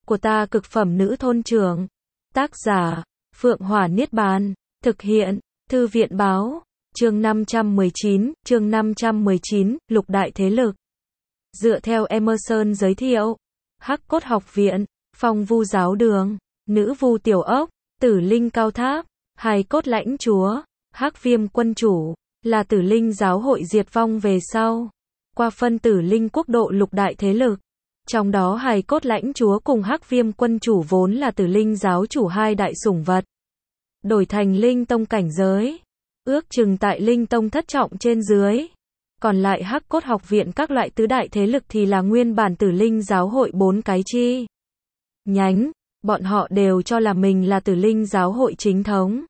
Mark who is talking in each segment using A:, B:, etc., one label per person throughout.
A: của ta cực phẩm nữ thôn trưởng. Tác giả, Phượng Hỏa Niết Bàn. Thực hiện, Thư viện Báo. Chương 519, Lục đại thế lực. Dựa theo Emerson giới thiệu, Hắc Cốt Học Viện, Phong Vu Giáo Đường, Nữ Vu Tiểu Ốc, Tử Linh Cao Tháp, Hài Cốt Lãnh Chúa, Hắc Viêm Quân Chủ, là Tử Linh giáo hội diệt vong về sau, qua phân Tử Linh quốc độ lục đại thế lực. Trong đó Hài Cốt Lãnh Chúa cùng Hắc Viêm Quân Chủ vốn là Tử Linh giáo chủ hai đại sủng vật, đổi thành Linh Tông cảnh giới, ước chừng tại Linh Tông thất trọng trên dưới. Còn lại Hắc Cốt Học Viện các loại tứ đại thế lực thì là nguyên bản Tử Linh giáo hội 4 cái chi nhánh, bọn họ đều cho là mình là Tử Linh giáo hội chính thống,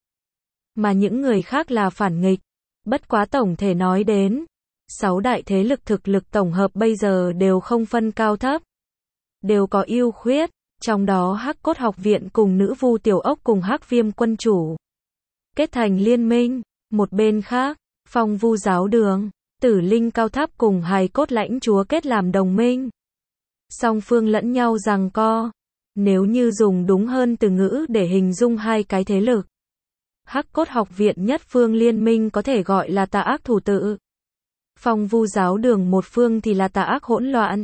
A: mà những người khác là phản nghịch. Bất quá tổng thể nói đến, 6 đại thế lực thực lực tổng hợp bây giờ đều không phân cao thấp, đều có ưu khuyết, trong đó Hắc Cốt Học Viện cùng Nữ Vu Tiểu Ốc cùng Hắc Viêm Quân Chủ kết thành liên minh. Một bên khác, Phong Vu Giáo Đường, Tử Linh Cao Tháp cùng Hài Cốt Lãnh Chúa kết làm đồng minh. Song phương lẫn nhau giằng co. Nếu như dùng đúng hơn từ ngữ để hình dung hai cái thế lực, Hắc Cốt Học Viện nhất phương liên minh có thể gọi là tà ác thủ tự. Phong Vu Giáo Đường một phương thì là tà ác hỗn loạn.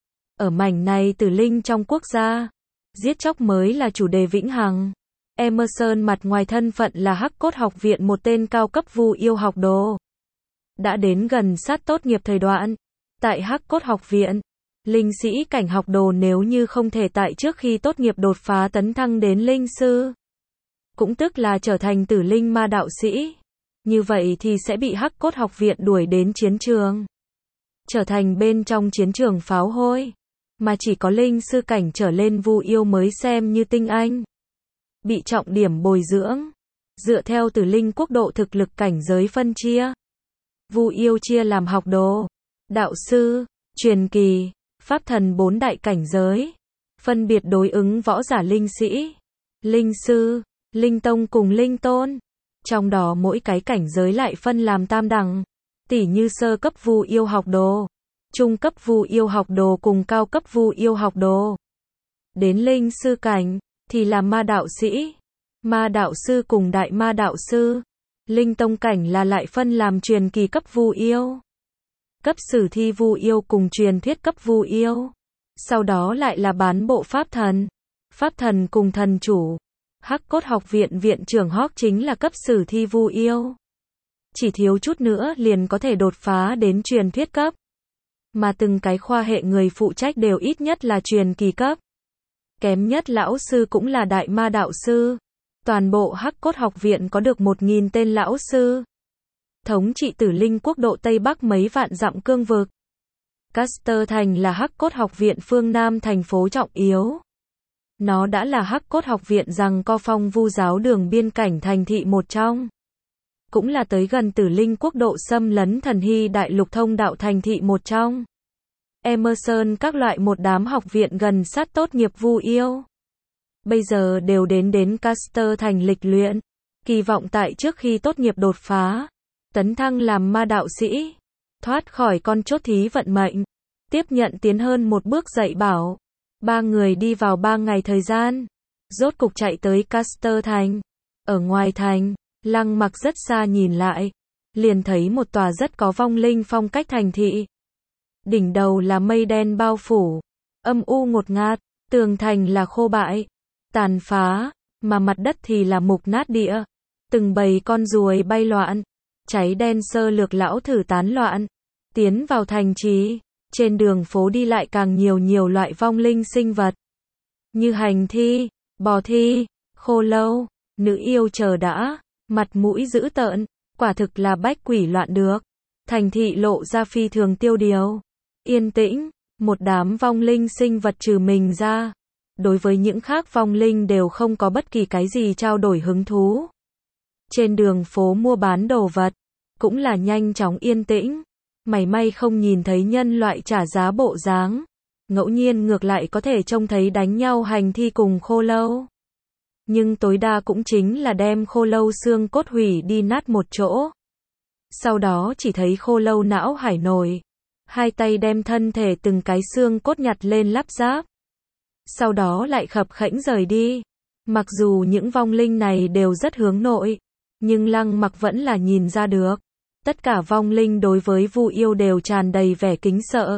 A: Ở mảnh này Tử Linh trong quốc gia, giết chóc mới là chủ đề vĩnh hằng. Emerson mặt ngoài thân phận là Hắc Cốt Học Viện một tên cao cấp vu yêu học đồ. Đã đến gần sát tốt nghiệp thời đoạn. Tại Hắc Cốt Học Viện, linh sĩ cảnh học đồ nếu như không thể tại trước khi tốt nghiệp đột phá tấn thăng đến linh sư, cũng tức là trở thành Tử Linh ma đạo sĩ, như vậy thì sẽ bị Hắc Cốt Học Viện đuổi đến chiến trường, trở thành bên trong chiến trường pháo hôi, mà chỉ có linh sư cảnh trở lên vu yêu mới xem như tinh anh, bị trọng điểm bồi dưỡng. Dựa theo Tử Linh quốc độ thực lực cảnh giới phân chia, vu yêu chia làm học đồ, đạo sư, truyền kỳ, pháp thần 4 đại cảnh giới, phân biệt đối ứng võ giả linh sĩ, linh sư, linh tông cùng linh tôn. Trong đó mỗi cái cảnh giới lại phân làm tam đẳng, tỉ như sơ cấp vu yêu học đồ, trung cấp vu yêu học đồ cùng cao cấp vu yêu học đồ. Đến linh sư cảnh thì là ma đạo sĩ, ma đạo sư cùng đại ma đạo sư. Linh tông cảnh là lại phân làm truyền kỳ cấp vu yêu, cấp sử thi vu yêu cùng truyền thuyết cấp vu yêu. Sau đó lại là bán bộ pháp thần cùng thần chủ. Hắc Cốt Học Viện viện trưởng Hawk chính là cấp sử thi vu yêu. Chỉ thiếu chút nữa liền có thể đột phá đến truyền thuyết cấp. Mà từng cái khoa hệ người phụ trách đều ít nhất là truyền kỳ cấp. Kém nhất lão sư cũng là đại ma đạo sư. Toàn bộ Hắc Cốt Học Viện có được 1.000 tên lão sư, thống trị Tử Linh quốc độ Tây Bắc mấy vạn dặm cương vực. Caster Thành là Hắc Cốt Học Viện phương Nam thành phố trọng yếu. Nó đã là Hắc Cốt Học Viện giằng co Phong Vu Giáo Đường biên cảnh thành thị một trong, cũng là tới gần Tử Linh quốc độ xâm lấn Thần Hy Đại Lục thông đạo thành thị một trong. Emerson các loại một đám học viện gần sát tốt nghiệp vu yêu, bây giờ đều đến Caster Thành lịch luyện, kỳ vọng tại trước khi tốt nghiệp đột phá, tấn thăng làm ma đạo sĩ, thoát khỏi con chốt thí vận mệnh, tiếp nhận tiến hơn một bước dạy bảo. 3 người đi vào 3 ngày thời gian, rốt cục chạy tới Caster Thành. Ở ngoài thành, Lăng Mặc rất xa nhìn lại, liền thấy một tòa rất có vong linh phong cách thành thị. Đỉnh đầu là mây đen bao phủ, âm u ngột ngạt, tường thành là khô bại, tàn phá, mà mặt đất thì là mục nát địa. Từng bầy con ruồi bay loạn, cháy đen sơ lược lão thử tán loạn. Tiến vào thành trì, trên đường phố đi lại càng nhiều loại vong linh sinh vật, như hành thi, bò thi, khô lâu, nữ yêu chờ đã, mặt mũi dữ tợn, quả thực là bách quỷ loạn được. Thành thị lộ ra phi thường tiêu điều, yên tĩnh, một đám vong linh sinh vật trừ mình ra, đối với những khác vong linh đều không có bất kỳ cái gì trao đổi hứng thú. Trên đường phố mua bán đồ vật, cũng là nhanh chóng yên tĩnh, mảy may không nhìn thấy nhân loại trả giá bộ dáng. Ngẫu nhiên ngược lại có thể trông thấy đánh nhau hành thi cùng khô lâu. Nhưng tối đa cũng chính là đem khô lâu xương cốt hủy đi nát một chỗ. Sau đó chỉ thấy khô lâu não hải nổi, hai tay đem thân thể từng cái xương cốt nhặt lên lắp ráp. sau đó lại khập khễnh rời đi. Mặc dù những vong linh này đều rất hướng nội, nhưng Lăng Mặc vẫn là nhìn ra được. Tất cả vong linh đối với Vu Yêu đều tràn đầy vẻ kính sợ.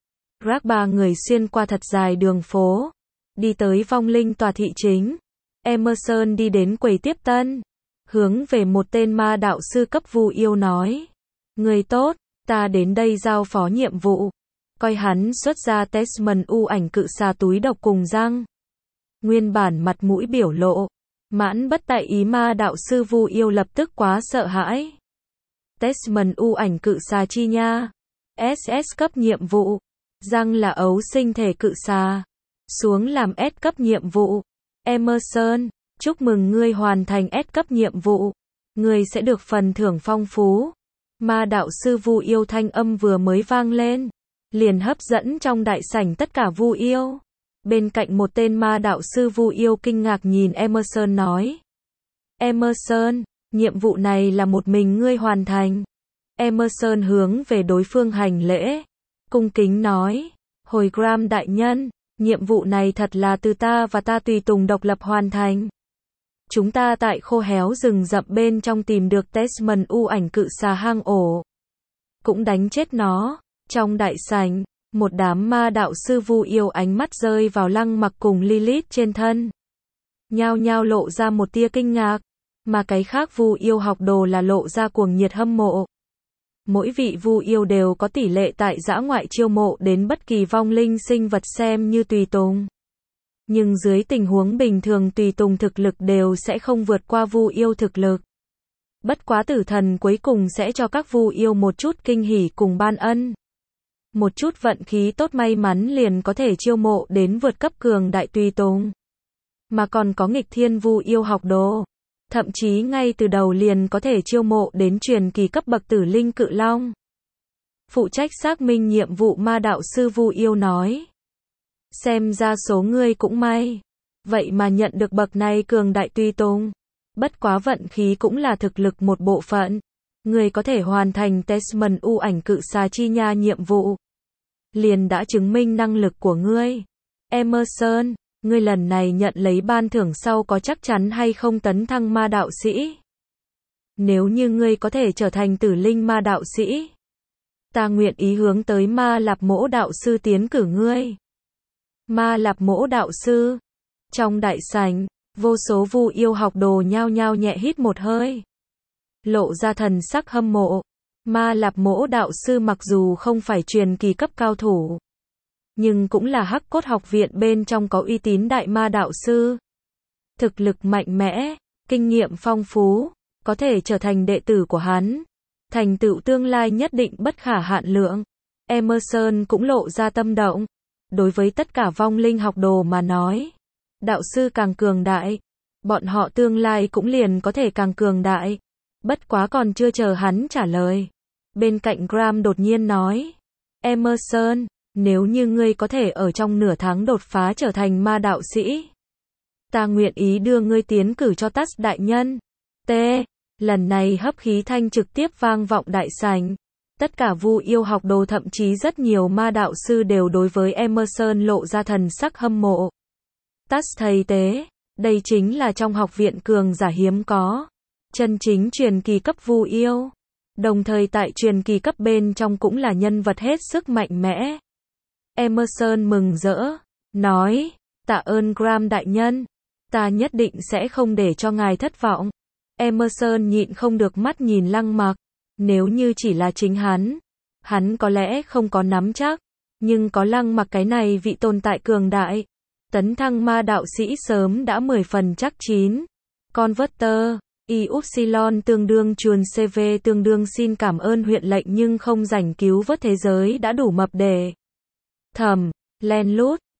A: Rác ba người xuyên qua thật dài đường phố, đi tới vong linh tòa thị chính. Emerson đi đến quầy tiếp tân, hướng về một tên ma đạo sư cấp Vu Yêu nói: Người tốt, ta đến đây giao phó nhiệm vụ. Coi hắn xuất ra Testament u ảnh cự xà túi độc cùng răng. Nguyên bản mặt mũi biểu lộ mãn bất tại ý ma đạo sư Vu Yêu lập tức quá sợ hãi. Testament u ảnh cự xà chi nha. SS cấp nhiệm vụ. Răng là ấu sinh thể cự xà. Xuống làm S cấp nhiệm vụ. Emerson, chúc mừng ngươi hoàn thành S cấp nhiệm vụ. Ngươi sẽ được phần thưởng phong phú. Ma đạo sư Vu Yêu thanh âm vừa mới vang lên, liền hấp dẫn trong đại sảnh tất cả Vu Yêu. Bên cạnh một tên ma đạo sư Vu Yêu kinh ngạc nhìn Emerson nói: Emerson, nhiệm vụ này là một mình ngươi hoàn thành. Emerson hướng về đối phương hành lễ, cung kính nói: Hồi Graham đại nhân, nhiệm vụ này thật là từ ta và ta tùy tùng độc lập hoàn thành. Chúng ta tại khô héo rừng rậm bên trong tìm được Testament u ảnh cự xà hang ổ, cũng đánh chết nó. Trong đại sảnh, một đám ma đạo sư Vu Yêu ánh mắt rơi vào Lăng Mặc cùng Lilith trên thân, nhao nhao lộ ra một tia kinh ngạc, mà cái khác Vu Yêu học đồ là lộ ra cuồng nhiệt hâm mộ. Mỗi vị Vu Yêu đều có tỷ lệ tại dã ngoại chiêu mộ đến bất kỳ vong linh sinh vật xem như tùy tùng. Nhưng dưới tình huống bình thường tùy tùng thực lực đều sẽ không vượt qua Vu Yêu thực lực. Bất quá tử thần cuối cùng sẽ cho các Vu Yêu một chút kinh hỉ cùng ban ân. Một chút vận khí tốt may mắn liền có thể chiêu mộ đến vượt cấp cường đại tùy tùng. Mà còn có nghịch thiên Vu Yêu học đồ. Thậm chí ngay từ đầu liền có thể chiêu mộ đến truyền kỳ cấp bậc tử linh cự long. Phụ trách xác minh nhiệm vụ ma đạo sư Vu Yêu nói: Xem ra số ngươi cũng may. Vậy mà nhận được bậc này cường đại tùy tùng. Bất quá vận khí cũng là thực lực một bộ phận. Ngươi có thể hoàn thành Testament u ảnh cự xà chi nha nhiệm vụ, liền đã chứng minh năng lực của ngươi. Emerson, ngươi lần này nhận lấy ban thưởng sau có chắc chắn hay không tấn thăng ma đạo sĩ? Nếu như ngươi có thể trở thành tử linh ma đạo sĩ, ta nguyện ý hướng tới Ma Lạp Mỗ đạo sư tiến cử ngươi. Ma Lạp Mỗ đạo sư. Trong đại sảnh, vô số Vu Yêu học đồ nhao nhao nhẹ hít một hơi, lộ ra thần sắc hâm mộ. Ma Lạp Mỗ đạo sư mặc dù không phải truyền kỳ cấp cao thủ, nhưng cũng là Hắc Cốt học viện bên trong có uy tín đại ma đạo sư. Thực lực mạnh mẽ, kinh nghiệm phong phú, có thể trở thành đệ tử của hắn, thành tựu tương lai nhất định bất khả hạn lượng. Emerson cũng lộ ra tâm động. Đối với tất cả vong linh học đồ mà nói, đạo sư càng cường đại, bọn họ tương lai cũng liền có thể càng cường đại. Bất quá còn chưa chờ hắn trả lời, bên cạnh Graham đột nhiên nói: Emerson, nếu như ngươi có thể ở trong nửa tháng đột phá trở thành ma đạo sĩ, ta nguyện ý đưa ngươi tiến cử cho Tắt đại nhân. T. Lần này hấp khí thanh trực tiếp vang vọng đại sảnh. Tất cả Vu Yêu học đồ thậm chí rất nhiều ma đạo sư đều đối với Emerson lộ ra thần sắc hâm mộ. Tắt thầy tế, đây chính là trong học viện cường giả hiếm có, chân chính truyền kỳ cấp Vu Yêu. Đồng thời tại truyền kỳ cấp bên trong cũng là nhân vật hết sức mạnh mẽ. Emerson mừng rỡ, nói: Tạ ơn Graham đại nhân, ta nhất định sẽ không để cho ngài thất vọng. Emerson nhịn không được mắt nhìn Lăng Mặc. Nếu như chỉ là chính hắn có lẽ không có nắm chắc, nhưng có Lăng Mặc cái này vị tồn tại cường đại, tấn thăng ma đạo sĩ sớm đã 10 phần chắc chín. Converter, Y-Upsilon tương đương chuồn CV tương đương xin cảm ơn huyện lệnh nhưng không rảnh cứu vớt thế giới đã đủ mập để thầm, len lút,